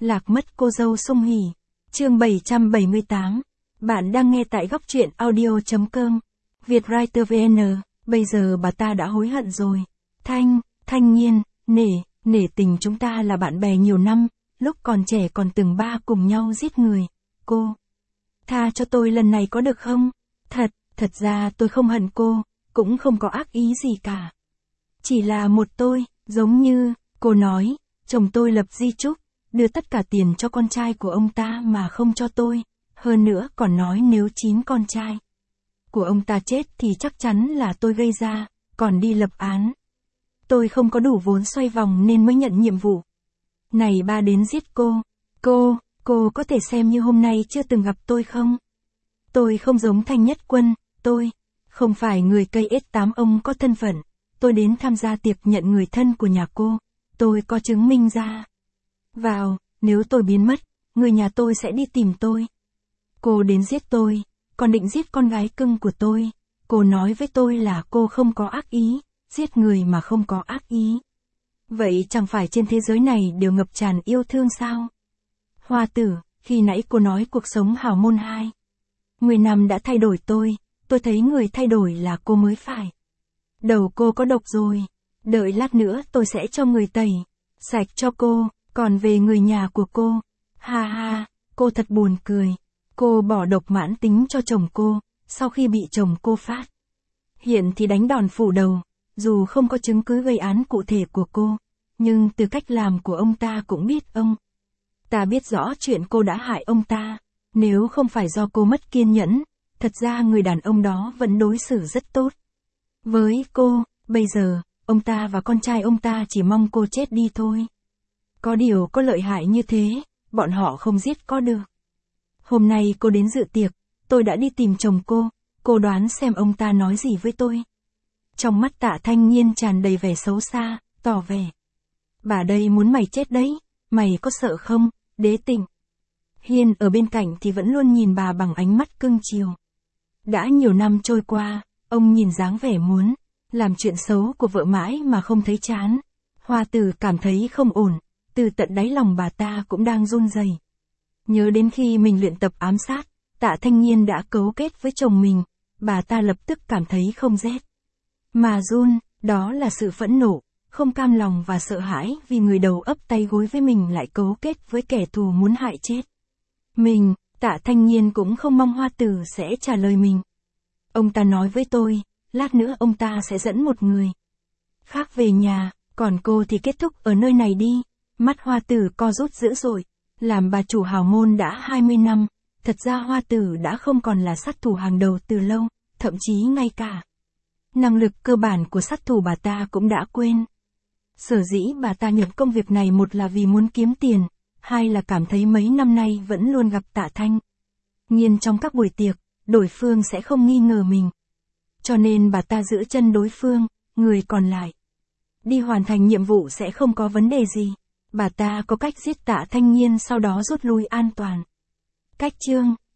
Lạc mất cô dâu Sung Hỉ. Chương 778. Bạn đang nghe tại góc truyện audio.com. Vietwriter VN. Bây giờ bà ta đã hối hận rồi. Thanh Nhiên, nể tình chúng ta là bạn bè nhiều năm, lúc còn trẻ còn từng ba cùng nhau giết người. Cô tha cho tôi lần này có được không? Thật ra tôi không hận cô, cũng không có ác ý gì cả. Chỉ là một tôi, giống như, cô nói, chồng tôi lập di chúc, đưa tất cả tiền cho con trai của ông ta mà không cho tôi, hơn nữa còn nói nếu 9 con trai của ông ta chết thì chắc chắn là tôi gây ra, còn đi lập án. Tôi không có đủ vốn xoay vòng nên mới nhận nhiệm vụ này ba đến giết cô. Cô có thể xem như hôm nay chưa từng gặp tôi không? Tôi không giống Thanh Nhất Quân, tôi không phải người cây ết 8 ông có thân phận. Tôi đến tham gia tiệc nhận người thân của nhà cô, tôi có chứng minh ra vào, nếu tôi biến mất, người nhà tôi sẽ đi tìm tôi. Cô đến giết tôi, còn định giết con gái cưng của tôi. Cô nói với tôi là cô không có ác ý, giết người mà không có ác ý. Vậy chẳng phải trên thế giới này đều ngập tràn yêu thương sao? Hoa tử, khi nãy cô nói cuộc sống hào môn 10 năm đã thay đổi tôi thấy người thay đổi là cô mới phải. Đầu cô có độc rồi, đợi lát nữa tôi sẽ cho người tẩy sạch cho cô, còn về người nhà của cô, ha, cô thật buồn cười. Cô bỏ độc mãn tính cho chồng cô, sau khi bị chồng cô phát hiện thì đánh đòn phủ đầu, dù không có chứng cứ gây án cụ thể của cô, nhưng từ cách làm của ông ta cũng biết ông ta biết rõ chuyện cô đã hại ông ta. Nếu không phải do cô mất kiên nhẫn, thật ra người đàn ông đó vẫn đối xử rất tốt với cô. Bây giờ, ông ta và con trai ông ta chỉ mong cô chết đi thôi. Có điều có lợi hại như thế, bọn họ không giết có được. Hôm nay cô đến dự tiệc, tôi đã đi tìm chồng cô đoán xem ông ta nói gì với tôi. Trong mắt Tạ Thanh Nhiên tràn đầy vẻ xấu xa, tỏ vẻ: bà đây muốn mày chết đấy, mày có sợ không? Đế Tịnh Hiên ở bên cạnh thì vẫn luôn nhìn bà bằng ánh mắt cưng chiều. Đã nhiều năm trôi qua, ông nhìn dáng vẻ muốn làm chuyện xấu của vợ mãi mà không thấy chán. Hoa tử cảm thấy không ổn, từ tận đáy lòng bà ta cũng đang run rẩy. Nhớ đến khi mình luyện tập ám sát, Tạ Thanh Nhiên đã cấu kết với chồng mình, bà ta lập tức cảm thấy không rét mà run, đó là sự phẫn nộ, không cam lòng và sợ hãi vì người đầu ấp tay gối với mình lại cấu kết với kẻ thù muốn hại chết mình. Tạ Thanh Nhiên cũng không mong Hoa tử sẽ trả lời mình. Ông ta nói với tôi, lát nữa ông ta sẽ dẫn một người khác về nhà, còn cô thì kết thúc ở nơi này đi. Mắt Hoa tử co rút dữ dội, làm bà chủ hào môn đã 20 năm, thật ra Hoa tử đã không còn là sát thủ hàng đầu từ lâu, thậm chí ngay cả năng lực cơ bản của sát thủ bà ta cũng đã quên. Sở dĩ bà ta nhập công việc này, một là vì muốn kiếm tiền, hai là cảm thấy mấy năm nay vẫn luôn gặp Tạ Thanh Nhiên trong các buổi tiệc, đối phương sẽ không nghi ngờ mình. Cho nên bà ta giữ chân đối phương, người còn lại đi hoàn thành nhiệm vụ sẽ không có vấn đề gì. Bà ta có cách giết Tạ Thanh Nhiên sau đó rút lui an toàn. Cách chương